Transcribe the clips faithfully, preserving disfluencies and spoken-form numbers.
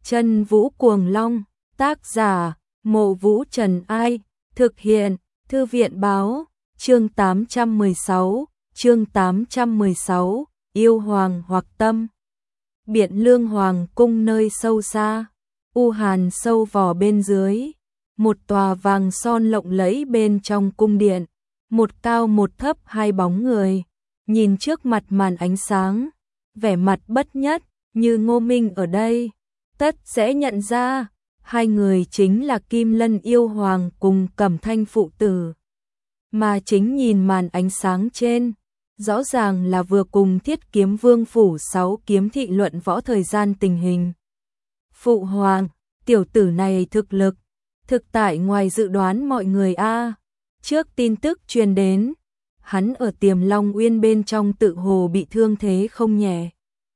Chân Vũ Cuồng Long, tác giả, Mộ Vũ Trần Ai, thực hiện, Thư viện Báo, chương tám trăm mười sáu, chương tám trăm mười sáu, yêu hoàng hoặc tâm. Biện Lương Hoàng cung nơi sâu xa, u hàn sâu vỏ bên dưới, một tòa vàng son lộng lẫy bên trong cung điện, một cao một thấp hai bóng người, nhìn trước mặt màn ánh sáng, vẻ mặt bất nhất, như Ngô Minh ở đây, tất sẽ nhận ra, hai người chính là Kim Lân yêu hoàng cùng Cẩm Thanh phụ tử. Mà chính nhìn màn ánh sáng trên, rõ ràng là vừa cùng Thiết Kiếm Vương phủ sáu kiếm thị luận võ thời gian tình hình. Phụ hoàng, tiểu tử này thực lực, thực tại ngoài dự đoán mọi người a. Trước tin tức truyền đến, hắn ở Tiềm Long Uyên bên trong tự hồ bị thương thế không nhẹ.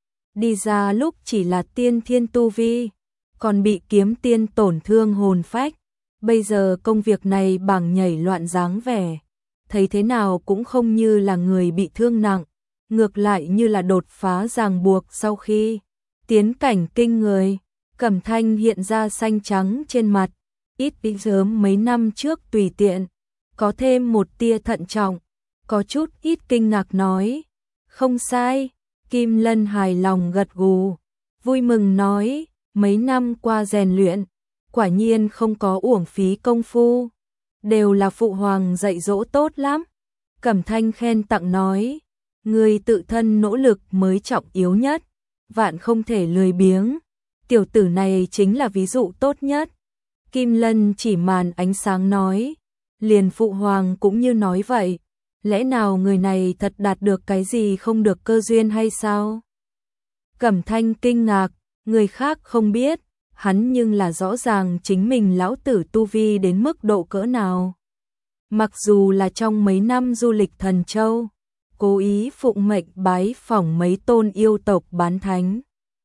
Đi ra lúc chỉ là tiên thiên tu vi, còn bị kiếm tiên tổn thương hồn phách. Bây giờ công việc này bảng nhảy loạn dáng vẻ, thấy thế nào cũng không như là người bị thương nặng, ngược lại như là đột phá ràng buộc sau khi tiến cảnh kinh người. Cẩm Thanh hiện ra xanh trắng trên mặt, ít bị sớm mấy năm trước tùy tiện, có thêm một tia thận trọng, có chút ít kinh ngạc nói, không sai. Kim Lân hài lòng gật gù, vui mừng nói, mấy năm qua rèn luyện, quả nhiên không có uổng phí công phu, đều là phụ hoàng dạy dỗ tốt lắm. Cẩm Thanh khen tặng nói, người tự thân nỗ lực mới trọng yếu nhất, vạn không thể lười biếng, tiểu tử này chính là ví dụ tốt nhất. Kim Lân chỉ màn ánh sáng nói, liền phụ hoàng cũng như nói vậy, lẽ nào người này thật đạt được cái gì không được cơ duyên hay sao? Cẩm Thanh kinh ngạc, người khác không biết, hắn nhưng là rõ ràng chính mình lão tử tu vi đến mức độ cỡ nào. Mặc dù là trong mấy năm du lịch Thần Châu, cố ý phụng mệnh bái phỏng mấy tôn yêu tộc bán thánh,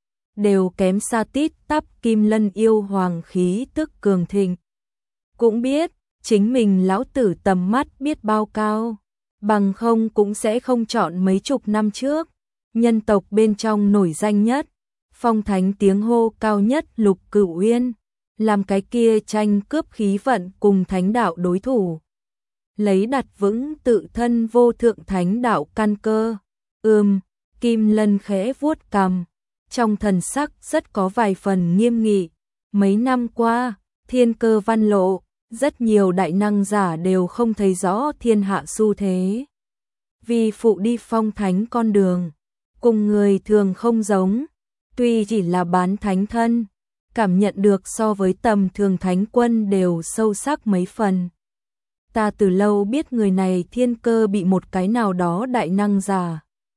đều kém xa tít tắp Kim Lân yêu hoàng khí tức cường thịnh. Cũng biết, chính mình lão tử tầm mắt biết bao cao, bằng không cũng sẽ không chọn mấy chục năm trước, nhân tộc bên trong nổi danh nhất, phong thánh tiếng hô cao nhất Lục Cửu Uyên, làm cái kia tranh cướp khí vận cùng thánh đạo đối thủ. Lấy đặt vững tự thân vô thượng thánh đạo căn cơ. Ừm, Kim Lân khẽ vuốt cằm, trong thần sắc rất có vài phần nghiêm nghị. Mấy năm qua, thiên cơ văn lộ, rất nhiều đại năng giả đều không thấy rõ thiên hạ xu thế. Vì phụ đi phong thánh con đường, cùng người thường không giống, tuy chỉ là bán thánh thân, cảm nhận được so với tầm thường thánh quân đều sâu sắc mấy phần. Ta từ lâu biết người này thiên cơ bị một cái nào đó đại năng giả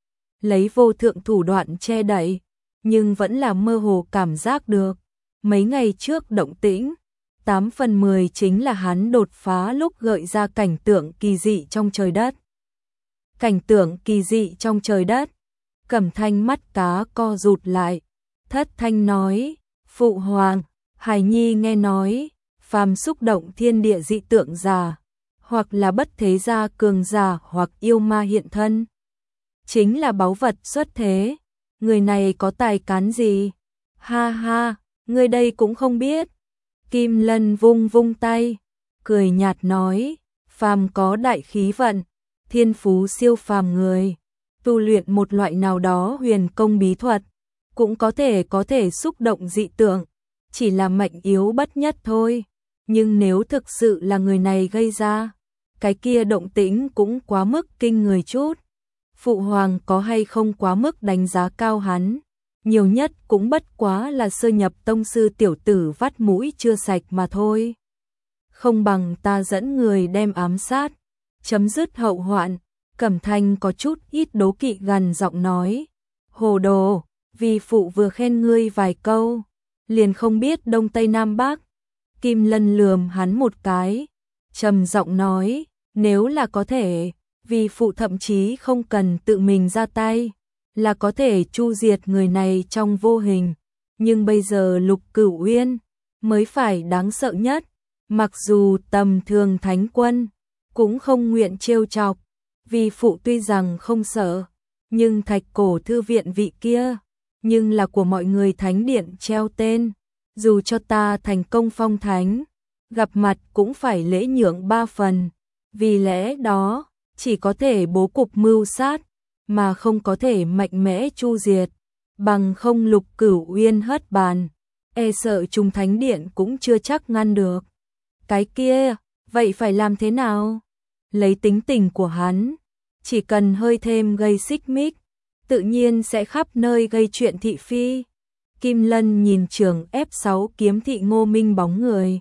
lấy vô thượng thủ đoạn che đậy, nhưng vẫn là mơ hồ cảm giác được. Mấy ngày trước động tĩnh, tám phần mười chính là hắn đột phá lúc gợi ra cảnh tượng kỳ dị trong trời đất. Cảnh tượng kỳ dị trong trời đất, Cẩm Thanh mắt cá co rụt lại, thất thanh nói, phụ hoàng, hài nhi nghe nói, phàm xúc động thiên địa dị tượng giả, hoặc là bất thế gia cường giả hoặc yêu ma hiện thân, chính là báu vật xuất thế. Người này có tài cán gì? Ha ha, người đây cũng không biết. Kim Lân vung vung tay, cười nhạt nói, phàm có đại khí vận, thiên phú siêu phàm người, tu luyện một loại nào đó huyền công bí thuật, cũng có thể có thể xúc động dị tượng, chỉ là mệnh yếu bất nhất thôi. Nhưng nếu thực sự là người này gây ra, cái kia động tĩnh cũng quá mức kinh người chút. Phụ hoàng có hay không quá mức đánh giá cao hắn, nhiều nhất cũng bất quá là sơ nhập tông sư tiểu tử vắt mũi chưa sạch mà thôi. Không bằng ta dẫn người đem ám sát, chấm dứt hậu hoạn. Cẩm Thanh có chút ít đố kỵ gần giọng nói, hồ đồ, vì phụ vừa khen ngươi vài câu, liền không biết đông tây nam bắc. Kim Lân lườm hắn một cái, trầm giọng nói, nếu là có thể, vì phụ thậm chí không cần tự mình ra tay, là có thể chu diệt người này trong vô hình. Nhưng bây giờ Lục Cửu Uyên mới phải đáng sợ nhất, mặc dù tầm thường thánh quân cũng không nguyện trêu chọc. Vì phụ tuy rằng không sợ, nhưng Thạch Cổ thư viện vị kia, nhưng là của mọi người thánh điện treo tên, dù cho ta thành công phong thánh, gặp mặt cũng phải lễ nhượng ba phần, vì lẽ đó, chỉ có thể bố cục mưu sát, mà không có thể mạnh mẽ chu diệt, bằng không Lục Cửu Uyên hất bàn, e sợ Trung Thánh Điện cũng chưa chắc ngăn được. Cái kia, vậy phải làm thế nào? Lấy tính tình của hắn, chỉ cần hơi thêm gây xích mích, tự nhiên sẽ khắp nơi gây chuyện thị phi. Kim Lân nhìn trường ép sáu kiếm thị Ngô Minh bóng người,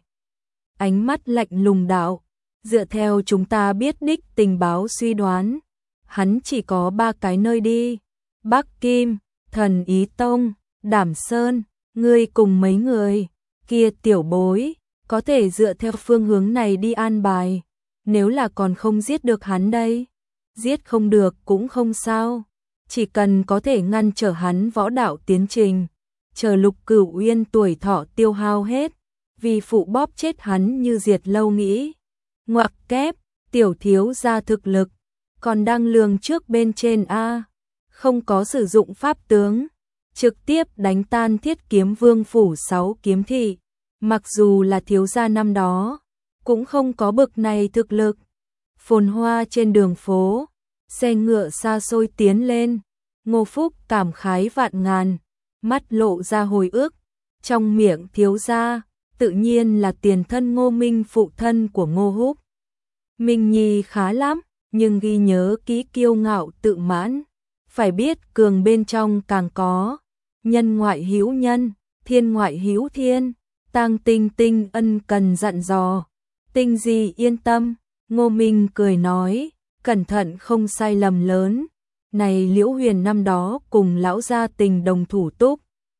ánh mắt lạnh lùng đạo, dựa theo chúng ta biết đích tình báo suy đoán, hắn chỉ có ba cái nơi đi, Bắc Kim, Thần Ý Tông, Đảm Sơn, ngươi cùng mấy người, kia tiểu bối, có thể dựa theo phương hướng này đi an bài, nếu là còn không giết được hắn đây, giết không được cũng không sao, chỉ cần có thể ngăn trở hắn võ đạo tiến trình, chờ Lục Cửu Uyên tuổi thọ tiêu hao hết, vì phụ bóp chết hắn như diệt lâu nghĩ. Ngoặc kép, tiểu thiếu gia thực lực, còn đang lường trước bên trên a, không có sử dụng pháp tướng, trực tiếp đánh tan Thiết Kiếm Vương phủ sáu kiếm thị, mặc dù là thiếu gia năm đó, cũng không có bực này thực lực. Phồn hoa trên đường phố, xe ngựa xa xôi tiến lên, Ngô Phúc cảm khái vạn ngàn, mắt lộ ra hồi ức, trong miệng thiếu gia, tự nhiên là tiền thân Ngô Minh phụ thân của Ngô Húc. Minh Nhi khá lắm, nhưng ghi nhớ kỹ kiêu ngạo tự mãn, phải biết cường bên trong càng có, nhân ngoại hữu nhân, thiên ngoại hữu thiên, tang tinh tinh ân cần dặn dò, tinh gì yên tâm, Ngô Minh cười nói, cẩn thận không sai lầm lớn, này Liễu Huyền năm đó cùng lão gia tình đồng thủ túc,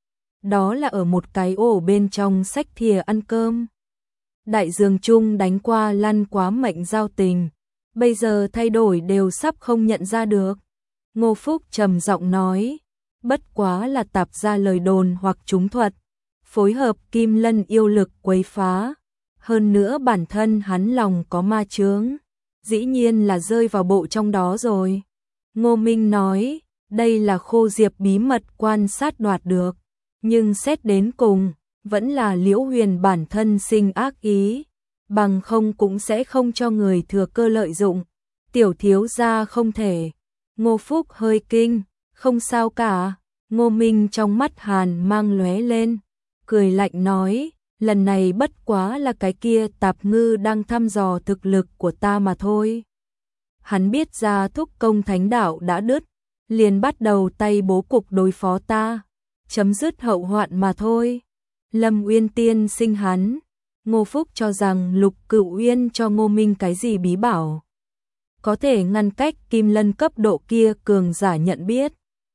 đó là ở một cái ổ bên trong sách thìa ăn cơm. Đại Dương Trung đánh qua lăn quá mệnh giao tình, bây giờ thay đổi đều sắp không nhận ra được. Ngô Phúc trầm giọng nói, bất quá là tạp ra lời đồn hoặc trúng thuật, phối hợp Kim Lân yêu lực quấy phá, hơn nữa bản thân hắn lòng có ma chướng, dĩ nhiên là rơi vào bộ trong đó rồi. Ngô Minh nói, đây là Khô Diệp bí mật quan sát đoạt được, nhưng xét đến cùng, vẫn là Liễu Huyền bản thân sinh ác ý, bằng không cũng sẽ không cho người thừa cơ lợi dụng. Tiểu thiếu gia không thể. Ngô Phúc hơi kinh, không sao cả. Ngô Minh trong mắt hàn mang lóe lên, cười lạnh nói, lần này bất quá là cái kia tạp ngư đang thăm dò thực lực của ta mà thôi. Hắn biết ra thúc công thánh đạo đã đứt, liền bắt đầu tay bố cục đối phó ta, chấm dứt hậu hoạn mà thôi. Lâm Uyên tiên sinh hắn, Ngô Phúc cho rằng Lục Cửu Uyên cho Ngô Minh cái gì bí bảo, có thể ngăn cách Kim Lân cấp độ kia cường giả nhận biết.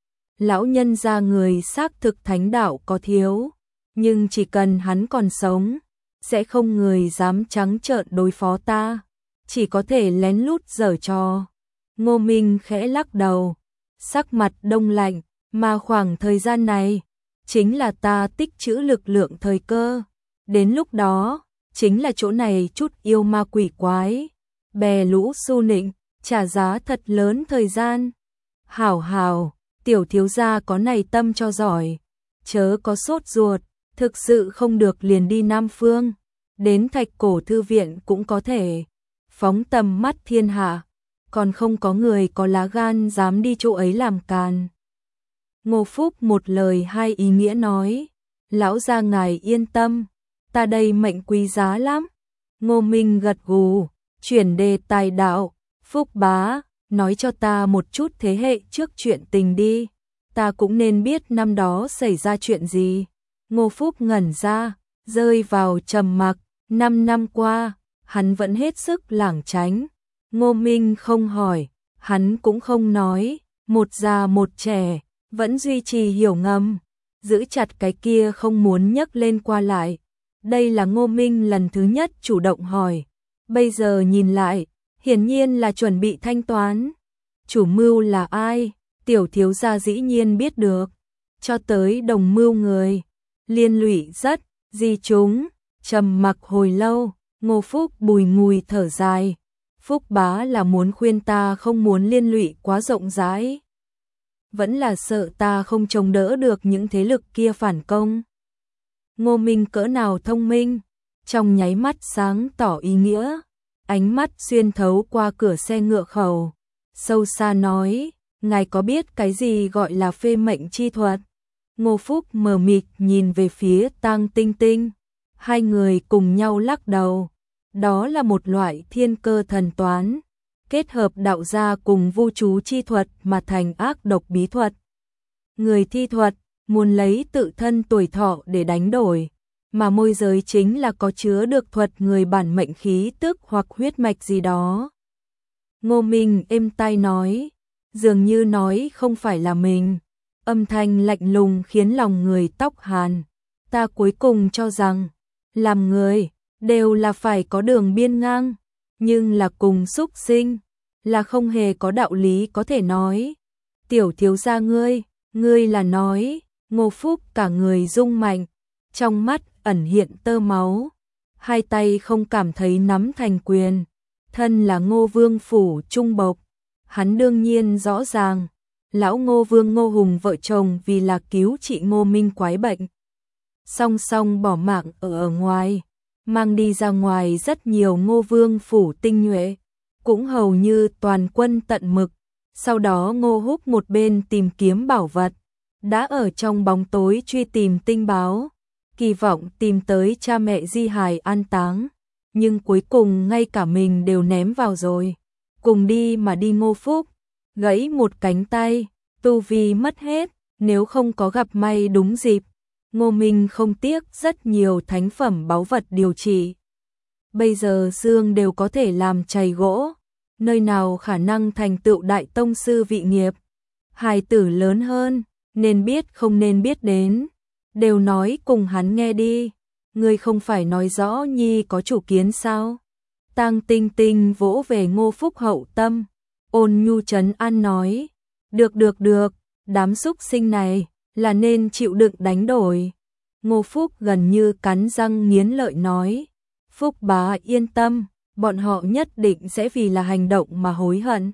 Lão nhân gia người xác thực thánh đạo có thiếu, nhưng chỉ cần hắn còn sống, sẽ không người dám trắng trợn đối phó ta, chỉ có thể lén lút giở trò. Ngô Minh khẽ lắc đầu, sắc mặt đông lạnh, mà khoảng thời gian này, chính là ta tích trữ lực lượng thời cơ. Đến lúc đó, chính là chỗ này chút yêu ma quỷ quái, bè lũ su nịnh, trả giá thật lớn thời gian. Hảo hảo, tiểu thiếu gia có này tâm cho giỏi, chớ có sốt ruột, thực sự không được liền đi Nam Phương, đến Thạch Cổ Thư Viện cũng có thể, phóng tầm mắt thiên hạ, còn không có người có lá gan dám đi chỗ ấy làm càn. Ngô Phúc một lời hai ý nghĩa nói, lão gia ngài yên tâm, ta đây mệnh quý giá lắm. Ngô Minh gật gù, chuyển đề tài đạo, Phúc bá, nói cho ta một chút thế hệ trước chuyện tình đi, ta cũng nên biết năm đó xảy ra chuyện gì. Ngô Phúc ngẩn ra, rơi vào trầm mặc, năm năm qua, hắn vẫn hết sức lảng tránh. Ngô Minh không hỏi, hắn cũng không nói, một già một trẻ, vẫn duy trì hiểu ngầm, giữ chặt cái kia không muốn nhấc lên qua lại. Đây là Ngô Minh lần thứ nhất chủ động hỏi, bây giờ nhìn lại, hiển nhiên là chuẩn bị thanh toán. Chủ mưu là ai? Tiểu thiếu gia dĩ nhiên biết được, cho tới đồng mưu người, liên lụy rất, di chúng, trầm mặc hồi lâu, Ngô Phúc bùi ngùi thở dài. Phúc bá là muốn khuyên ta không muốn liên lụy quá rộng rãi, vẫn là sợ ta không chống đỡ được những thế lực kia phản công. Ngô Minh cỡ nào thông minh, trong nháy mắt sáng tỏ ý nghĩa, ánh mắt xuyên thấu qua cửa xe ngựa khẩu, sâu xa nói, ngài có biết cái gì gọi là phê mệnh chi thuật? Ngô Phúc mờ mịt nhìn về phía Tang Tinh Tinh, hai người cùng nhau lắc đầu, đó là một loại thiên cơ thần toán, kết hợp đạo gia cùng vu chú chi thuật mà thành ác độc bí thuật. Người thi thuật muốn lấy tự thân tuổi thọ để đánh đổi, mà môi giới chính là có chứa được thuật người bản mệnh khí tức hoặc huyết mạch gì đó. Ngô Minh êm tai nói, dường như nói không phải là mình, âm thanh lạnh lùng khiến lòng người tóc hàn. Ta cuối cùng cho rằng, làm người đều là phải có đường biên ngang, nhưng là cùng súc sinh, là không hề có đạo lý có thể nói. Tiểu thiếu gia ngươi, ngươi là nói, Ngô Phúc cả người rung mạnh, trong mắt ẩn hiện tơ máu, hai tay không cảm thấy nắm thành quyền, thân là Ngô Vương phủ trung bộc, hắn đương nhiên rõ ràng, lão Ngô Vương Ngô Hùng vợ chồng vì là cứu trị Ngô Minh quái bệnh, song song bỏ mạng ở ở ngoài, mang đi ra ngoài rất nhiều Ngô Vương phủ tinh nhuệ, cũng hầu như toàn quân tận mực. Sau đó Ngô Húc một bên tìm kiếm bảo vật, đã ở trong bóng tối truy tìm tinh báo, kỳ vọng tìm tới cha mẹ di hài an táng, nhưng cuối cùng ngay cả mình đều ném vào rồi. Cùng đi mà đi Ngô Phúc, gãy một cánh tay, tu vi mất hết, nếu không có gặp may đúng dịp, Ngô Minh không tiếc rất nhiều thánh phẩm báu vật điều trị. Bây giờ xương đều có thể làm chày gỗ, nơi nào khả năng thành tựu đại tông sư vị nghiệp. Hài tử lớn hơn, nên biết không nên biết đến, đều nói cùng hắn nghe đi, ngươi không phải nói rõ nhi có chủ kiến sao? Tang Tinh Tinh vỗ về Ngô Phúc hậu tâm, ôn nhu trấn an nói, được được được, đám súc sinh này là nên chịu đựng đánh đổi. Ngô Phúc gần như cắn răng nghiến lợi nói, Phúc bá yên tâm, bọn họ nhất định sẽ vì là hành động mà hối hận.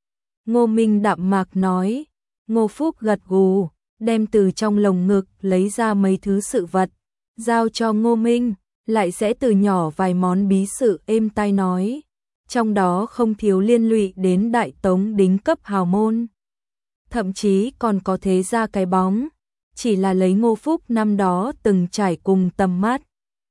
Ngô Minh đạm mạc nói, Ngô Phúc gật gù, đem từ trong lồng ngực lấy ra mấy thứ sự vật, giao cho Ngô Minh, lại sẽ từ nhỏ vài món bí sự êm tai nói, trong đó không thiếu liên lụy đến đại tống đính cấp hào môn. Thậm chí còn có thế ra cái bóng, chỉ là lấy Ngô Phúc năm đó từng trải cùng tầm mắt.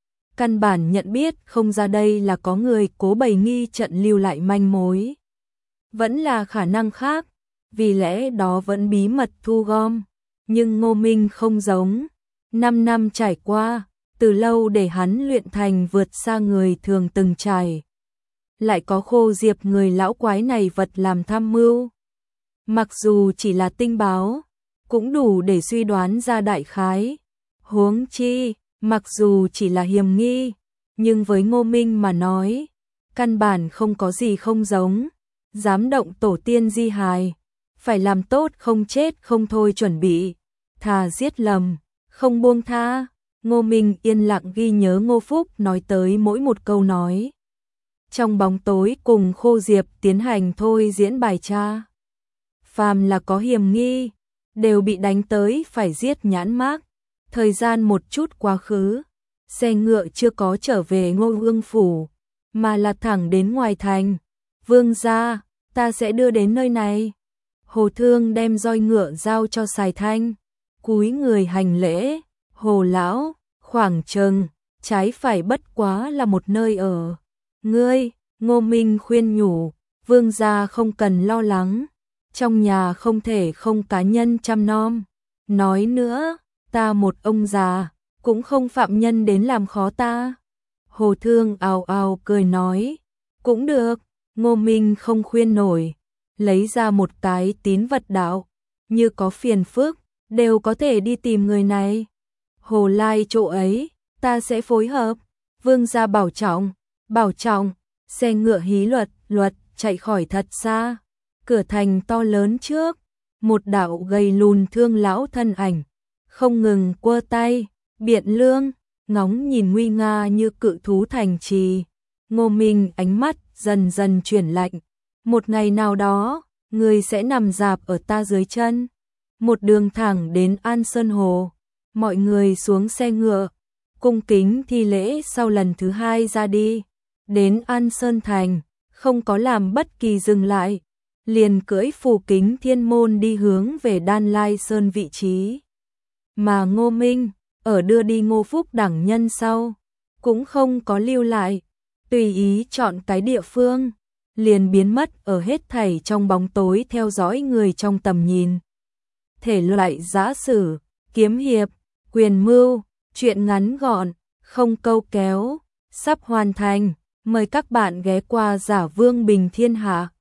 Căn bản nhận biết không ra đây là có người cố bày nghi trận lưu lại manh mối. Vẫn là khả năng khác, vì lẽ đó vẫn bí mật thu gom. Nhưng Ngô Minh không giống, năm năm trải qua, từ lâu để hắn luyện thành vượt xa người thường từng trải. Lại có khô diệp người lão quái này vật làm tham mưu. Mặc dù chỉ là tinh báo, cũng đủ để suy đoán ra đại khái. Huống chi, mặc dù chỉ là hiềm nghi, nhưng với Ngô Minh mà nói, căn bản không có gì không giống. Dám động tổ tiên di hài, phải làm tốt không chết không thôi chuẩn bị, thà giết lầm, không buông tha. Ngô Minh yên lặng ghi nhớ Ngô Phúc nói tới mỗi một câu nói. Trong bóng tối cùng Khô Diệp tiến hành thôi diễn bài tra. Phàm là có hiềm nghi, đều bị đánh tới phải giết nhãn mác. Thời gian một chút quá khứ, xe ngựa chưa có trở về Ngô Vương phủ, mà là thẳng đến ngoài thành. Vương gia, ta sẽ đưa đến nơi này. Hồ Thương đem roi ngựa giao cho Sài Thanh, cúi người hành lễ. Hồ lão, khoảng chừng, trái phải bất quá là một nơi ở. Ngươi, Ngô Minh khuyên nhủ, vương gia không cần lo lắng, trong nhà không thể không cá nhân chăm nom. Nói nữa, ta một ông già, cũng không phạm nhân đến làm khó ta. Hồ Thương ào ào cười nói, cũng được. Ngô Minh không khuyên nổi, lấy ra một cái tín vật đạo, như có phiền phức, đều có thể đi tìm người này. Hồ Lai chỗ ấy, ta sẽ phối hợp. Vương gia bảo trọng, bảo trọng. Xe ngựa hí luật, luật, chạy khỏi thật xa. Cửa thành to lớn trước, một đạo gầy lùn thương lão thân ảnh, không ngừng quơ tay, biện lương, ngóng nhìn nguy nga như cự thú thành trì. Ngô Minh ánh mắt dần dần chuyển lạnh. Một ngày nào đó, người sẽ nằm rạp ở ta dưới chân. Một đường thẳng đến An Sơn Hồ. Mọi người xuống xe ngựa, cung kính thi lễ sau lần thứ hai ra đi. Đến An Sơn Thành, không có làm bất kỳ dừng lại, liền cưỡi phù kính thiên môn đi hướng về Đan Lai Sơn vị trí. Mà Ngô Minh, ở đưa đi Ngô Phúc đẳng nhân sau, cũng không có lưu lại, tùy ý chọn cái địa phương, liền biến mất ở hết thảy trong bóng tối theo dõi người trong tầm nhìn. Thể loại giã sử, kiếm hiệp, quyền mưu, truyện ngắn gọn, không câu kéo, sắp hoàn thành, mời các bạn ghé qua Giả Vương Bình Thiên Hạ.